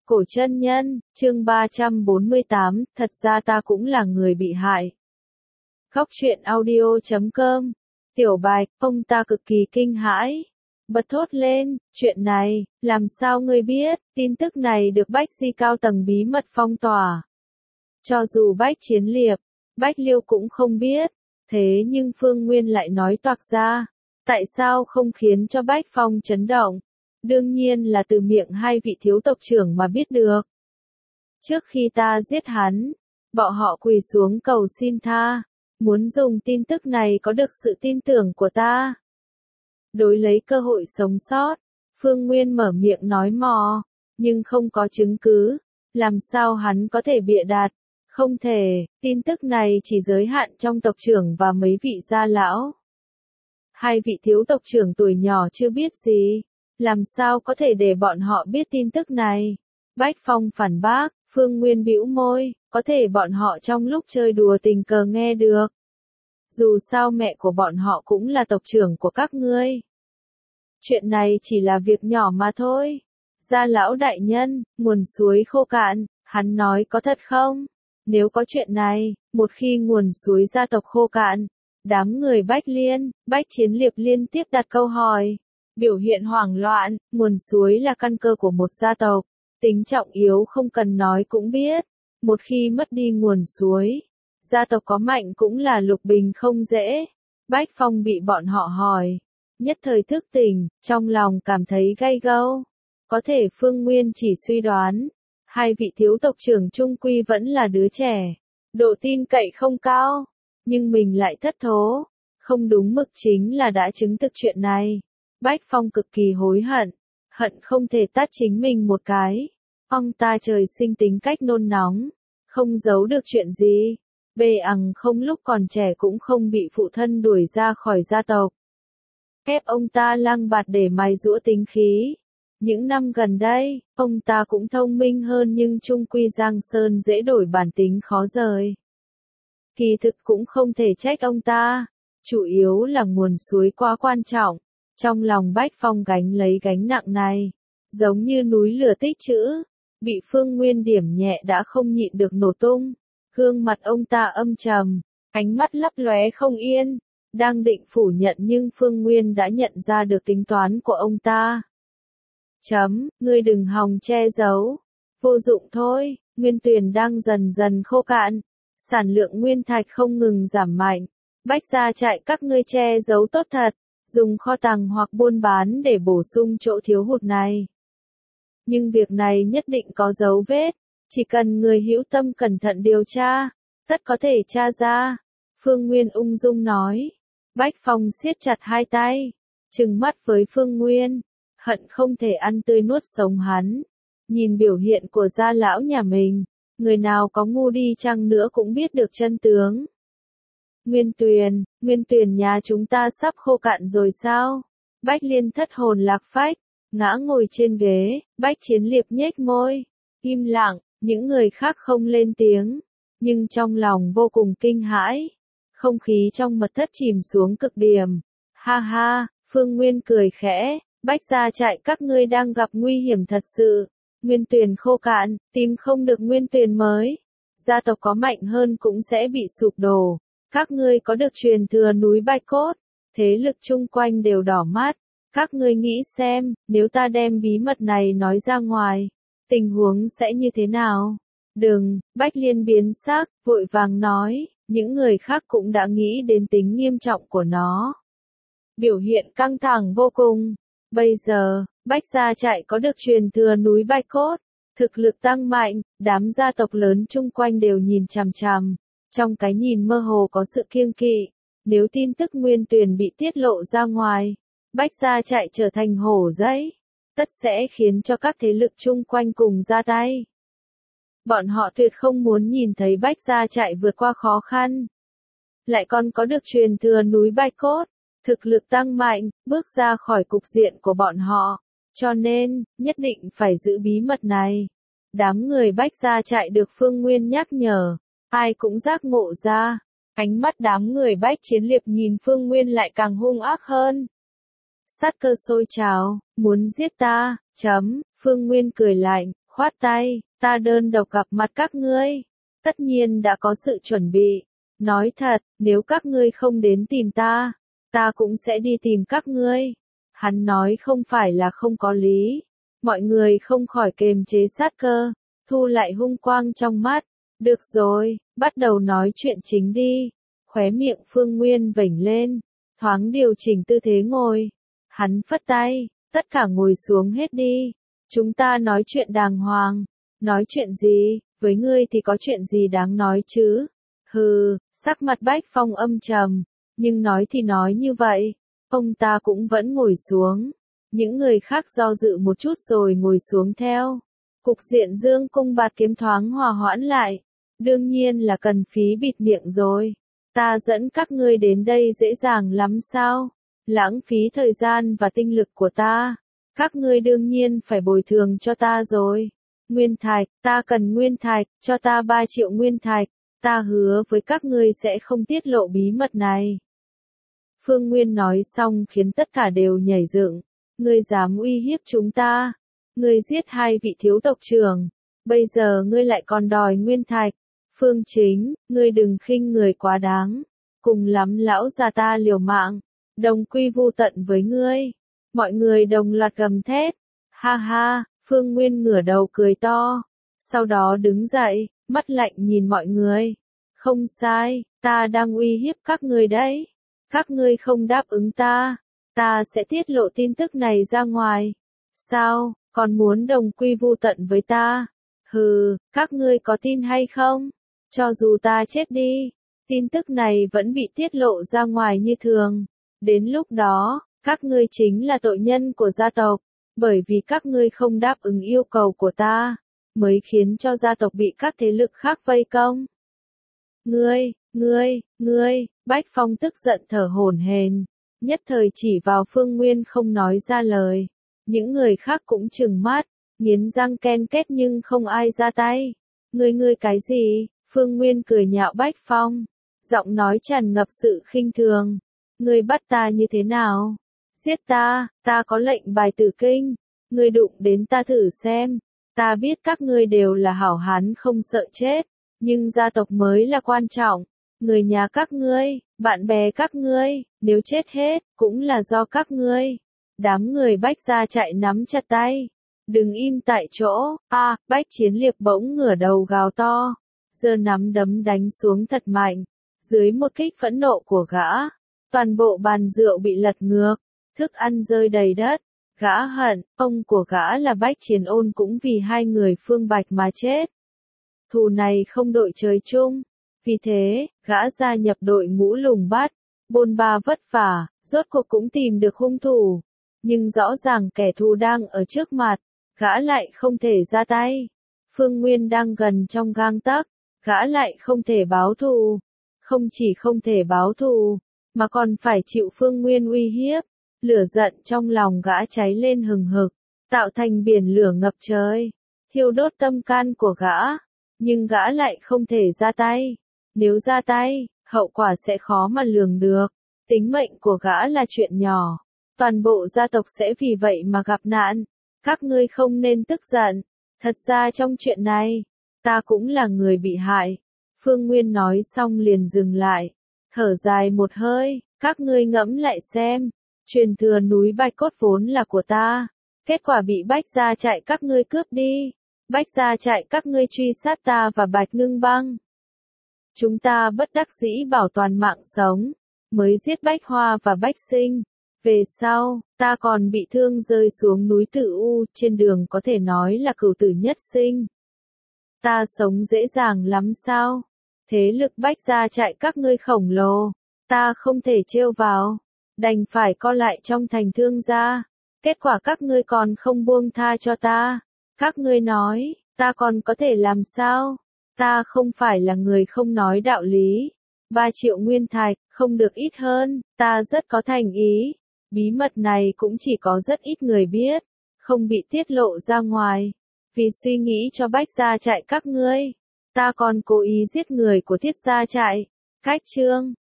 Cổ chân nhân, chương 348, thật ra ta cũng là người bị hại. Khóc chuyện audio.com, tiểu bạch, ông ta cực kỳ kinh hãi. Bật thốt lên, chuyện này, làm sao ngươi biết, tin tức này được Bách Di cao tầng bí mật phong tỏa. Cho dù Bách Chiến Liệp, Bách Liêu cũng không biết, thế nhưng Phương Nguyên lại nói toạc ra. Tại sao không khiến cho Bách Phong chấn động? Đương nhiên là từ miệng hai vị thiếu tộc trưởng mà biết được. Trước khi ta giết hắn, bọn họ quỳ xuống cầu xin tha, muốn dùng tin tức này có được sự tin tưởng của ta. Đối lấy cơ hội sống sót, Phương Nguyên mở miệng nói mò, nhưng không có chứng cứ, làm sao hắn có thể bịa đặt, không thể, tin tức này chỉ giới hạn trong tộc trưởng và mấy vị gia lão. Hai vị thiếu tộc trưởng tuổi nhỏ chưa biết gì, làm sao có thể để bọn họ biết tin tức này. Bách Phong phản bác, Phương Nguyên bĩu môi, có thể bọn họ trong lúc chơi đùa tình cờ nghe được. Dù sao mẹ của bọn họ cũng là tộc trưởng của các ngươi. Chuyện này chỉ là việc nhỏ mà thôi. Gia lão đại nhân, nguồn suối khô cạn, hắn nói có thật không? Nếu có chuyện này, một khi nguồn suối gia tộc khô cạn, đám người Bách Liên, Bách Chiến Liệp liên tiếp đặt câu hỏi. Biểu hiện hoảng loạn, nguồn suối là căn cơ của một gia tộc. Tính trọng yếu không cần nói cũng biết. Một khi mất đi nguồn suối, gia tộc có mạnh cũng là lục bình không dễ. Bách Phong bị bọn họ hỏi. Nhất thời thức tỉnh, trong lòng cảm thấy gay gâu. Có thể Phương Nguyên chỉ suy đoán. Hai vị thiếu tộc trưởng trung quy vẫn là đứa trẻ. Độ tin cậy không cao. Nhưng mình lại thất thố. Không đúng mực chính là đã chứng thực chuyện này. Bách Phong cực kỳ hối hận. Hận không thể tát chính mình một cái. Ông ta trời sinh tính cách nôn nóng. Không giấu được chuyện gì. Bề ằng không lúc còn trẻ cũng không bị phụ thân đuổi ra khỏi gia tộc. Ép ông ta lang bạt để mài giũa tính khí. Những năm gần đây, ông ta cũng thông minh hơn nhưng trung quy Giang Sơn dễ đổi bản tính khó rời. Kỳ thực cũng không thể trách ông ta. Chủ yếu là nguồn suối quá quan trọng. Trong lòng Bách Phong gánh lấy gánh nặng này. Giống như núi lửa tích trữ. Bị Phương Nguyên điểm nhẹ đã không nhịn được nổ tung. Gương mặt ông ta âm trầm. Ánh mắt lấp lóe không yên. Đang định phủ nhận nhưng Phương Nguyên đã nhận ra được tính toán của ông ta. Ngươi đừng hòng che giấu. Vô dụng thôi, nguyên tuyền đang dần dần khô cạn. Sản lượng nguyên thạch không ngừng giảm mạnh. Bách gia trại các ngươi che giấu tốt thật. Dùng kho tàng hoặc buôn bán để bổ sung chỗ thiếu hụt này. Nhưng việc này nhất định có dấu vết. Chỉ cần người hữu tâm cẩn thận điều tra, tất có thể tra ra. Phương Nguyên ung dung nói. Bách Phong siết chặt hai tay, trừng mắt với Phương Nguyên, hận không thể ăn tươi nuốt sống hắn. Nhìn biểu hiện của gia lão nhà mình, người nào có ngu đi chăng nữa cũng biết được chân tướng. Nguyên Tuyền nhà chúng ta sắp khô cạn rồi sao? Bách Liên thất hồn lạc phách, ngã ngồi trên ghế, Bách Chiến Liệp nhếch môi, im lặng, những người khác không lên tiếng, nhưng trong lòng vô cùng kinh hãi. Không khí trong mật thất chìm xuống cực điểm. Ha ha, Phương Nguyên cười khẽ, Bách gia trại các ngươi đang gặp nguy hiểm thật sự. Nguyên tuyền khô cạn, tìm không được nguyên tuyền mới. Gia tộc có mạnh hơn cũng sẽ bị sụp đổ. Các ngươi có được truyền thừa núi Bạch Cốt. Thế lực chung quanh đều đỏ mắt. Các ngươi nghĩ xem, nếu ta đem bí mật này nói ra ngoài, tình huống sẽ như thế nào? Đừng, Bách Liên biến sắc, vội vàng nói. Những người khác cũng đã nghĩ đến tính nghiêm trọng của nó. Biểu hiện căng thẳng vô cùng. Bây giờ, Bách gia trại có được truyền thừa núi Bạch Cốt. Thực lực tăng mạnh, đám gia tộc lớn chung quanh đều nhìn chằm chằm. Trong cái nhìn mơ hồ có sự kiêng kỵ. Nếu tin tức nguyên tuyền bị tiết lộ ra ngoài, Bách gia trại trở thành hổ dẫy. Tất sẽ khiến cho các thế lực chung quanh cùng ra tay. Bọn họ tuyệt không muốn nhìn thấy Bách gia trại vượt qua khó khăn. Lại còn có được truyền thừa núi Bạch Cốt, thực lực tăng mạnh, bước ra khỏi cục diện của bọn họ. Cho nên, nhất định phải giữ bí mật này. Đám người Bách gia trại được Phương Nguyên nhắc nhở, ai cũng giác ngộ ra. Ánh mắt đám người Bách Chiến Liệp nhìn Phương Nguyên lại càng hung ác hơn. Sát cơ sôi trào, muốn giết ta, Phương Nguyên cười lạnh. khoát tay, ta đơn độc gặp mặt các ngươi. Tất nhiên đã có sự chuẩn bị. Nói thật, nếu các ngươi không đến tìm ta, ta cũng sẽ đi tìm các ngươi. Hắn nói không phải là không có lý. Mọi người không khỏi kềm chế sát cơ, thu lại hung quang trong mắt. Được rồi, bắt đầu nói chuyện chính đi. Khóe miệng Phương Nguyên vểnh lên, thoáng điều chỉnh tư thế ngồi. Hắn phất tay, tất cả ngồi xuống hết đi. Chúng ta nói chuyện đàng hoàng. Nói chuyện gì, với ngươi thì có chuyện gì đáng nói chứ? Hừ, sắc mặt Bách Phong âm trầm, nhưng nói thì nói như vậy. Ông ta cũng vẫn ngồi xuống. Những người khác do dự một chút rồi ngồi xuống theo. Cục diện Dương Cung Bạt Kiếm thoáng hòa hoãn lại. Đương nhiên là cần phí bịt miệng rồi. Ta dẫn các ngươi đến đây dễ dàng lắm sao? Lãng phí thời gian và tinh lực của ta. Các ngươi đương nhiên phải bồi thường cho ta rồi. Nguyên thạch, ta cần nguyên thạch, cho ta 3 triệu nguyên thạch. Ta hứa với các ngươi sẽ không tiết lộ bí mật này. Phương Nguyên nói xong khiến tất cả đều nhảy dựng. Ngươi dám uy hiếp chúng ta. Ngươi giết 2 vị thiếu tộc trưởng. Bây giờ ngươi lại còn đòi nguyên thạch. Phương Chính, ngươi đừng khinh người quá đáng. Cùng lắm lão già ta liều mạng. Đồng quy vu tận với ngươi. Mọi người đồng loạt gầm thét. Ha ha, Phương Nguyên ngửa đầu cười to. Sau đó đứng dậy, mắt lạnh nhìn mọi người. Không sai, ta đang uy hiếp các ngươi đấy. Các ngươi không đáp ứng ta sẽ tiết lộ tin tức này ra ngoài. Sao, còn muốn đồng quy vu tận với ta? Hừ, các ngươi có tin hay không? Cho dù ta chết đi, tin tức này vẫn bị tiết lộ ra ngoài như thường. Đến lúc đó, các ngươi chính là tội nhân của gia tộc, bởi vì các ngươi không đáp ứng yêu cầu của ta, mới khiến cho gia tộc bị các thế lực khác vây công. Ngươi, Bách Phong tức giận thở hổn hển, nhất thời chỉ vào Phương Nguyên không nói ra lời. Những người khác cũng trừng mắt, nghiến răng ken két nhưng không ai ra tay. Ngươi cái gì? Phương Nguyên cười nhạo Bách Phong, giọng nói tràn ngập sự khinh thường. Ngươi bắt ta như thế nào? Giết ta có lệnh bài tử kinh. Ngươi đụng đến ta thử xem. Ta biết các ngươi đều là hảo hán không sợ chết, nhưng gia tộc mới là quan trọng. Người nhà các ngươi, bạn bè các ngươi, nếu chết hết, cũng là do các ngươi. Đám người Bách gia chạy nắm chặt tay. Đừng im tại chỗ. Bách Chiến Liệt bỗng ngửa đầu gào to, giơ nắm đấm đánh xuống thật mạnh. Dưới một kích phẫn nộ của gã, toàn bộ bàn rượu bị lật ngược, thức ăn rơi đầy đất. Gã hận, ông của gã là Bách Chiến Ôn cũng vì 2 người Phương Bạch mà chết. Thù này không đội trời chung. Vì thế, gã gia nhập đội ngũ lùng bắt, bôn ba vất vả, rốt cuộc cũng tìm được hung thủ. Nhưng rõ ràng kẻ thù đang ở trước mặt, gã lại không thể ra tay. Phương Nguyên đang gần trong gang tấc, gã lại không thể báo thù. Không chỉ không thể báo thù, mà còn phải chịu Phương Nguyên uy hiếp. Lửa giận trong lòng gã cháy lên hừng hực, tạo thành biển lửa ngập trời, thiêu đốt tâm can của gã. Nhưng gã lại không thể ra tay. Nếu ra tay, hậu quả sẽ khó mà lường được. Tính mệnh của gã là chuyện nhỏ, toàn bộ gia tộc sẽ vì vậy mà gặp nạn. Các ngươi không nên tức giận. Thật ra trong chuyện này, ta cũng là người bị hại. Phương Nguyên nói xong liền dừng lại, thở dài một hơi. Các ngươi ngẫm lại xem, truyền thừa núi Bạch Cốt vốn là của ta, kết quả bị Bách gia trại các ngươi cướp đi. Bách gia trại các ngươi truy sát ta và Bạch Ngưng Băng. Chúng ta bất đắc dĩ bảo toàn mạng sống, mới giết Bách Hoa và Bách Sinh. Về sau, ta còn bị thương rơi xuống núi Tử U, trên đường có thể nói là cửu tử nhất sinh. Ta sống dễ dàng lắm sao? Thế lực Bách gia trại các ngươi khổng lồ, ta không thể trêu vào, đành phải co lại trong thành Thương gia. Kết quả các ngươi còn không buông tha cho ta. Các ngươi nói, ta còn có thể làm sao? Ta không phải là người không nói đạo lý. 3 triệu nguyên thạch, không được ít hơn, ta rất có thành ý. Bí mật này cũng chỉ có rất ít người biết, không bị tiết lộ ra ngoài. Vì suy nghĩ cho Bách gia trại các ngươi, ta còn cố ý giết người của Thiết gia trại. Cách chương